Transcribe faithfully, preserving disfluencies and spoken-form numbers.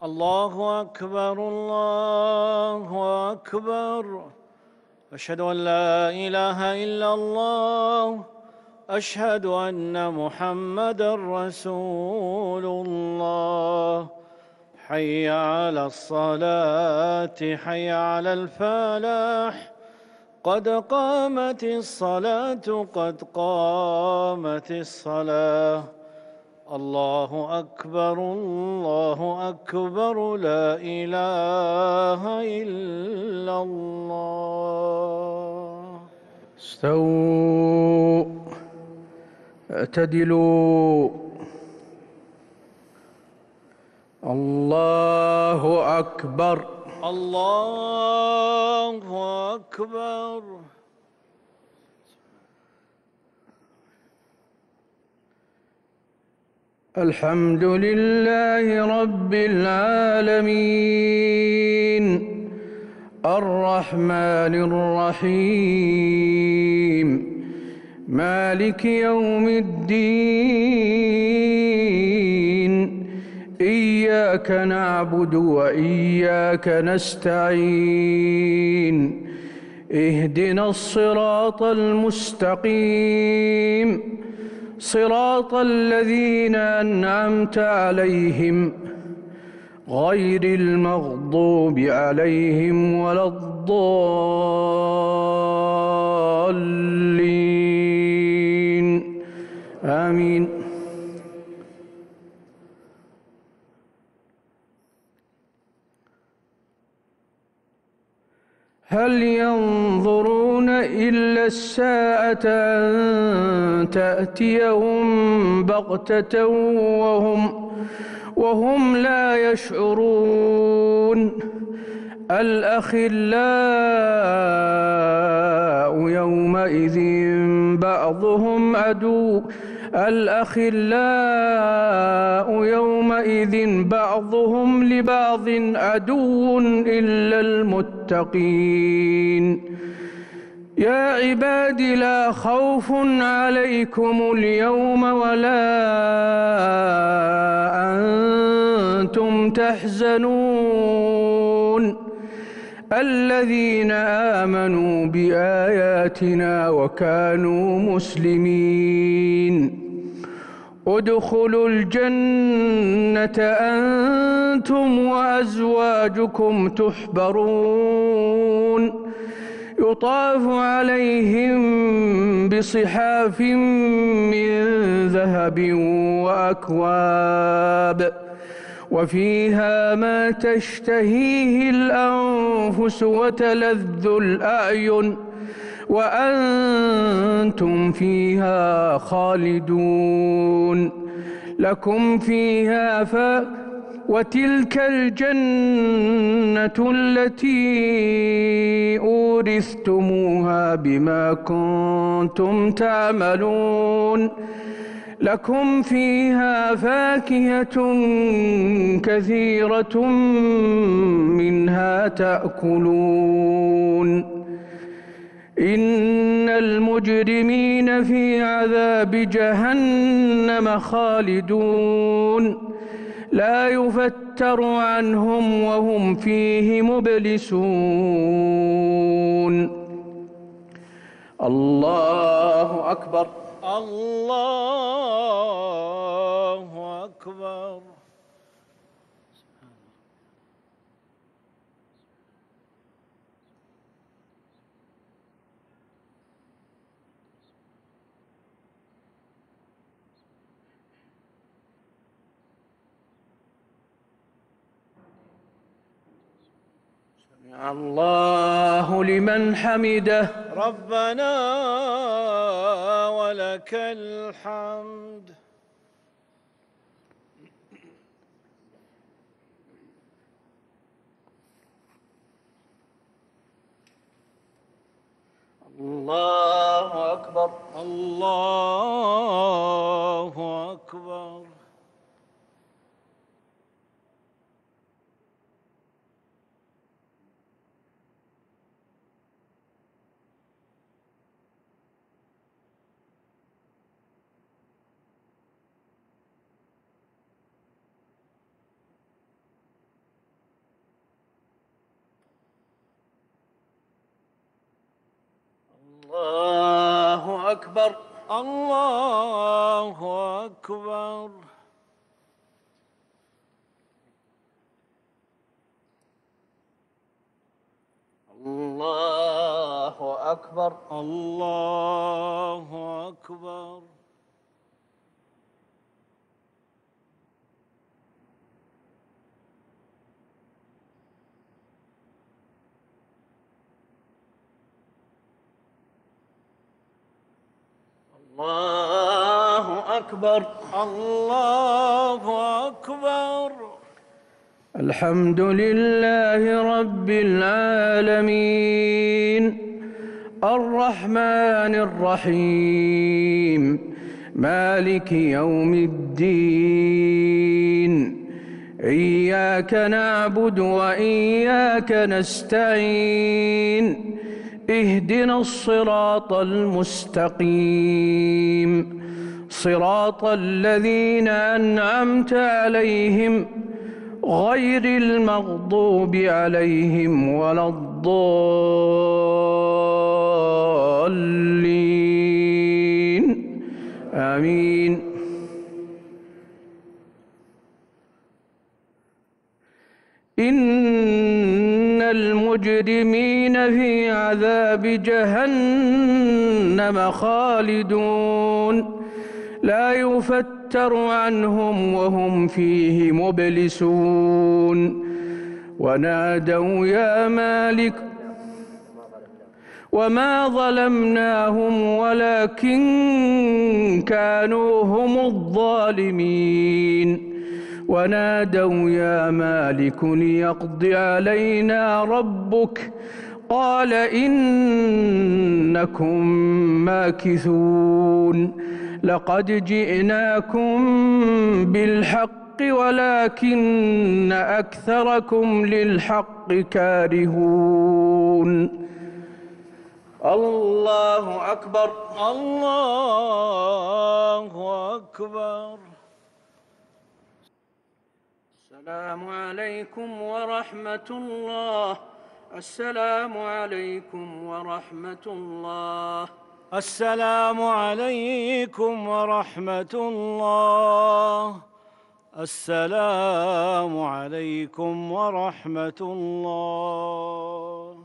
الله أكبر الله أكبر. أشهد أن لا إله إلا الله. أشهد أن محمدًا رسول الله. حي على الصلاة حي على الفلاح. قد قامت الصلاة قد قامت الصلاة. الله أكبر الله أكبر لا إله إلا الله. استووا اعتدلوا. الله أكبر الله أكبر. الحمد لله رب العالمين الرحمن الرحيم مالك يوم الدين إياك نعبد وإياك نستعين اهدنا الصراط المستقيم صراط الذين أنعمت عليهم غير المغضوب عليهم ولا الضالين آمين. هل ينظرون إلا الساعة أن تأتيهم بغتة وهم وهم لا يشعرون. الأخلاء يومئذ بعضهم عدو الأخلاء يومئذ بعضهم لبعض عدو إلا المتقين. يا عباد لا خوف عليكم اليوم ولا أنتم تحزنون الذين آمنوا بآياتنا وكانوا مسلمين. ادخلوا الجنة أنتم وأزواجكم تحبرون يطاف عليهم بصحاف من ذهب وأكواب وفيها ما تشتهيه الأنفس وتلذ الأعين وأنتم فيها خالدون. لكم فيها ف وتلك الجنة التي أورثتموها بما كنتم تعملون. لكم فيها فاكهة كثيرة منها تأكلون. إن المجرمين في عذاب جهنم خالدون لا يفتر عنهم وهم فيه مبلسون. الله أكبر الله أكبر. الله لمن حمده ربنا ولك الحمد. الله أكبر الله أكبر. أكبر. الله أكبر. الله أكبر. الله أكبر. الله أكبر. الله أكبر. الحمد لله رب العالمين الرحمن الرحيم مالك يوم الدين إياك نعبد وإياك نستعين اهدنا الصراط المستقيم صراط الذين أنعمت عليهم غير المغضوب عليهم ولا الضالين آمين. إن المجرمين في عذاب جهنم خالدون لا يفتر عنهم وهم فيه مبلسون ونادوا يا مالك وما ظلمناهم ولكن كانوا هم الظالمين ونادوا يا مالك ليقض علينا ربك قال إنكم ماكثون لقد جئناكم بالحق ولكن أكثركم للحق كارهون. الله أكبر. الله أكبر. السلام عليكم ورحمة الله. السلام عليكم ورحمة الله. السلام عليكم ورحمة الله. السلام عليكم ورحمة الله.